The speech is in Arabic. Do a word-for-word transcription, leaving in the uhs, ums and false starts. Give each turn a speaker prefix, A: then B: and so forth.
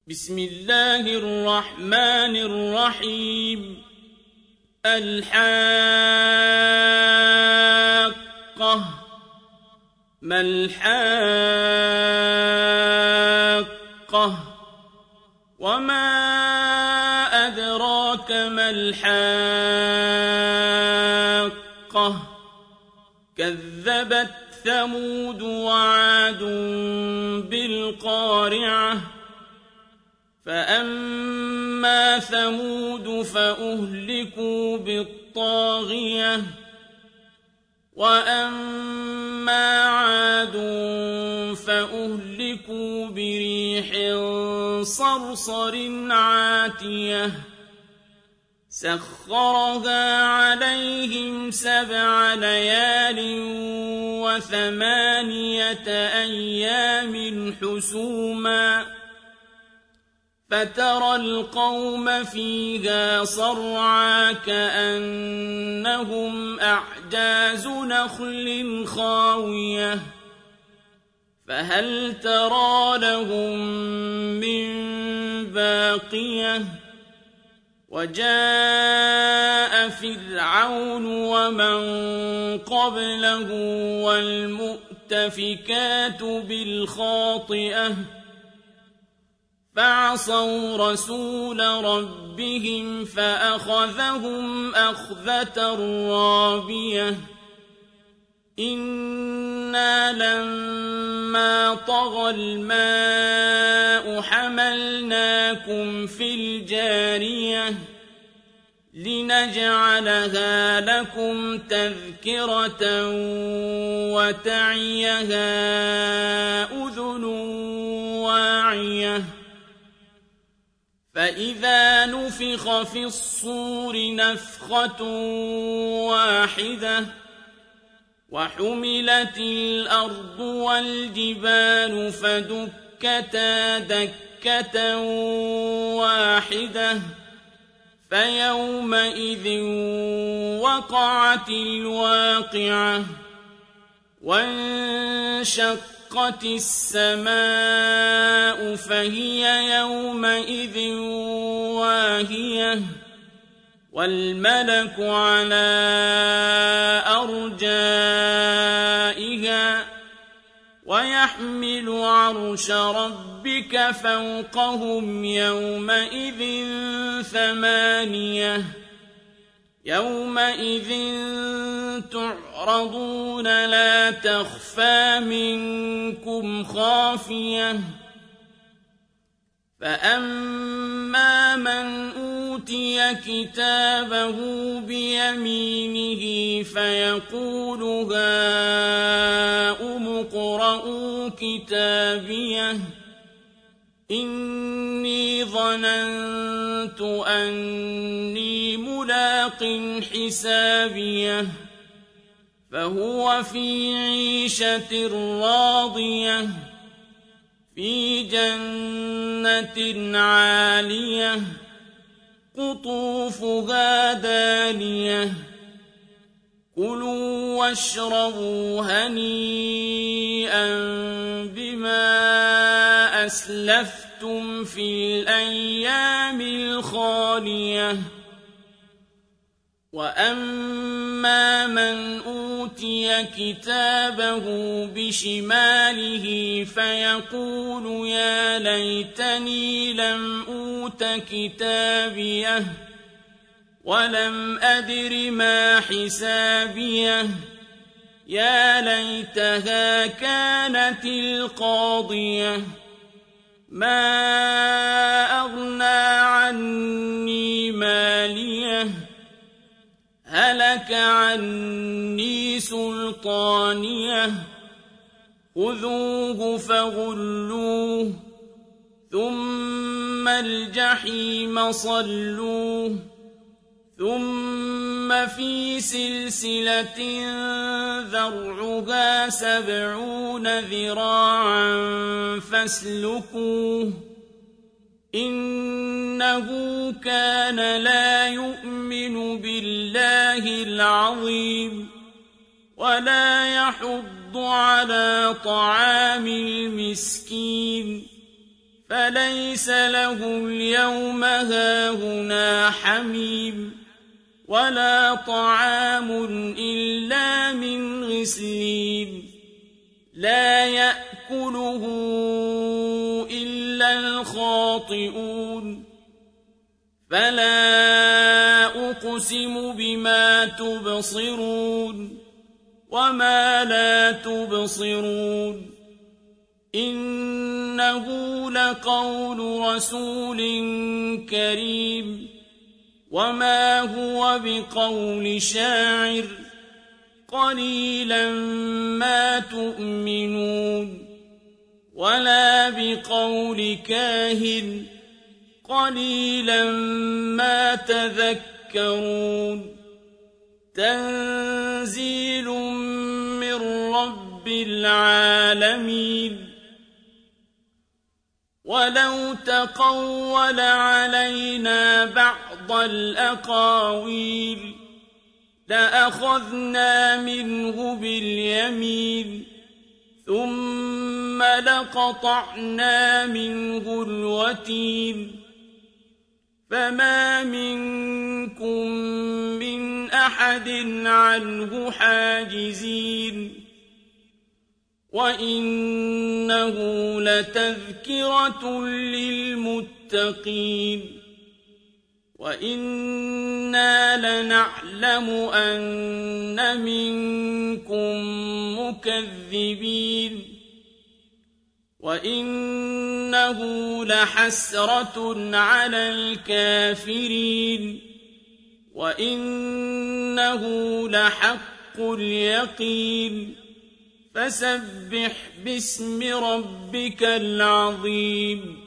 A: بسم الله الرحمن الرحيم. الحاقة. ما الحاقة؟ وما أدراك ما الحاقة؟ كذبت ثمود وعاد بالقارعة. فأما ثمود فأهلكوا بالطاغية، وأما عاد فأهلكوا بريح صرصر عاتية سخرها عليهم سبع ليال وثمانية أيام حسوما، فترى القوم فيها صرعا كأنهم أعجاز نخل خاوية، فهل ترى لهم من باقية؟ وجاء فرعون ومن قبله والمؤتفكات بالخاطئة، فعصوا رسول ربهم فأخذهم أخذة رابية. إنا لما طغى الماء حملناكم في الجارية لنجعلها لكم تذكرة وتعيها أذن واعية. فإذا نفخ في الصور نفخة واحدة وحملت الأرض والجبال فدكتا دكة واحدة فيومئذ وقعت الواقعة. وانشق وانشقت السماء فهي يومئذ واهية، والملك على أرجائها، ويحمل عرش ربك فوقهم يومئذ ثمانية. يومئذ تعرضون لا تخفى منكم خافية. فأما من أوتي كتابه بيمينه فيقول هاؤم اقرءوا كتابيه إني ظننت أني ملاق حسابيه، فهو في عيشة راضية في جنة عالية قطوفها دانية. كلوا واشربوا هنيئا بما أسلفتم في الأيام الخالية. وأما من أوتي كتابه بشماله فيقول يا ليتني لم أوت كتابيه ولم أدر ما حسابيه، يا ليتها كانت القاضية ما أغنى عني ماليه هلك عني سلطانيه. خذوه فغلوه ثم الجحيم صلوه ثم في سلسلة ذرعها سبعون ذراعا فاسلكوه إنه كان لا يؤمن بالله العظيم ولا يحض على طعام المسكين فليس له اليوم هاهنا حميم ولا طعام إلا من غسلين لا يأكله إلا الخاطئون فلا أقسم بما تبصرون وما لا تبصرون إنه لقول رسول كريم وما هو بقول شاعر قليلا ما تؤمنون ولا بقول كاهن قليلا ما تذكرون تنزيل من رب العالمين ولو تقول علينا بعض الأقاويل لأخذنا منه باليمين ثم لقطعنا منه الوتين فما منكم من أحد عنه حاجزين وإنه لتذكرة للمتقين وإنا لنعلم أن منكم مكذبين وإنه لحسرة على الكافرين وإنه لحق اليقين فسبح باسم ربك العظيم